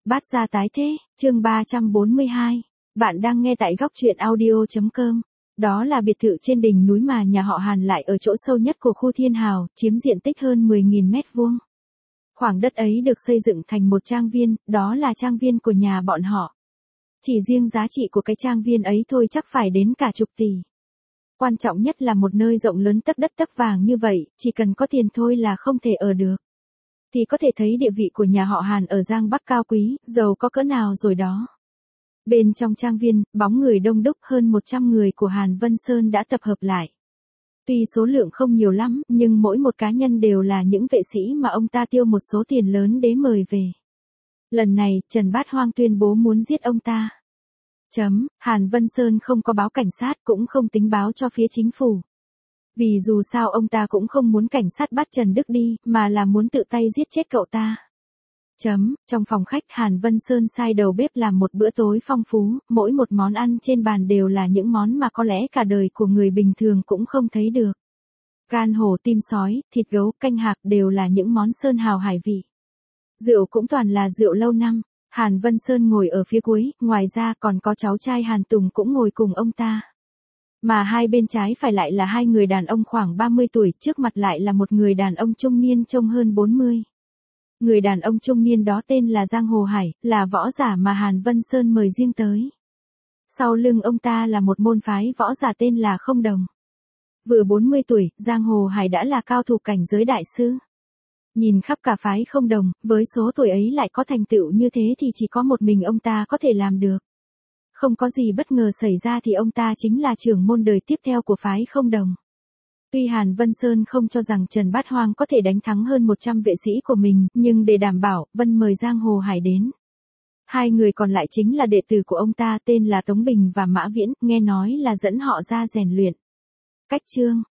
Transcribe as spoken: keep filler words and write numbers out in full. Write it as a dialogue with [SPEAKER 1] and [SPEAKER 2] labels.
[SPEAKER 1] Bát gia tái thế, chương ba trăm bốn mươi hai. Bạn đang nghe tại góc truyện audio chấm com. Đó là biệt thự trên đỉnh núi mà nhà họ Hàn lại ở chỗ sâu nhất của khu Thiên Hào, chiếm diện tích hơn mười nghìn mét vuông. Khoảng đất ấy được xây dựng thành một trang viên, đó là trang viên của nhà bọn họ. Chỉ riêng giá trị của cái trang viên ấy thôi chắc phải đến cả chục tỷ. Quan trọng nhất là một nơi rộng lớn tấp đất tấp vàng như vậy, chỉ cần có tiền thôi là không thể ở được. Thì có thể thấy địa vị của nhà họ Hàn ở Giang Bắc cao quý, giàu có cỡ nào rồi đó. Bên trong trang viên, bóng người đông đúc, hơn một trăm người của Hàn Vân Sơn đã tập hợp lại. Tuy số lượng không nhiều lắm, nhưng mỗi một cá nhân đều là những vệ sĩ mà ông ta tiêu một số tiền lớn để mời về. Lần này, Trần Bát Hoang tuyên bố muốn giết ông ta. Chấm, Hàn Vân Sơn không có báo cảnh sát, cũng không tính báo cho phía chính phủ. Vì dù sao ông ta cũng không muốn cảnh sát bắt Trần Đức đi, mà là muốn tự tay giết chết cậu ta. Chấm, trong phòng khách Hàn Vân Sơn sai đầu bếp làm một bữa tối phong phú, mỗi một món ăn trên bàn đều là những món mà có lẽ cả đời của người bình thường cũng không thấy được. Gan hổ, tim sói, thịt gấu, canh hạc đều là những món sơn hào hải vị. Rượu cũng toàn là rượu lâu năm. Hàn Vân Sơn ngồi ở phía cuối, ngoài ra còn có cháu trai Hàn Tùng cũng ngồi cùng ông ta. Mà hai bên trái phải lại là hai người đàn ông khoảng ba mươi tuổi, trước mặt lại là một người đàn ông trung niên trông hơn bốn mươi. Người đàn ông trung niên đó tên là Giang Hồ Hải, là võ giả mà Hàn Vân Sơn mời riêng tới. Sau lưng ông ta là một môn phái võ giả tên là Không Đồng. Vừa bốn mươi tuổi, Giang Hồ Hải đã là cao thủ cảnh giới đại sư. Nhìn khắp cả phái Không Đồng, với số tuổi ấy lại có thành tựu như thế thì chỉ có một mình ông ta có thể làm được. Không có gì bất ngờ xảy ra thì ông ta chính là trưởng môn đời tiếp theo của phái Không Đồng. Tuy Hàn Vân Sơn không cho rằng Trần Bát Hoang có thể đánh thắng hơn một trăm vệ sĩ của mình, nhưng để đảm bảo, Vân mời Giang Hồ Hải đến. Hai người còn lại chính là đệ tử của ông ta, tên là Tống Bình và Mã Viễn, nghe nói là dẫn họ ra rèn luyện. Cách chương,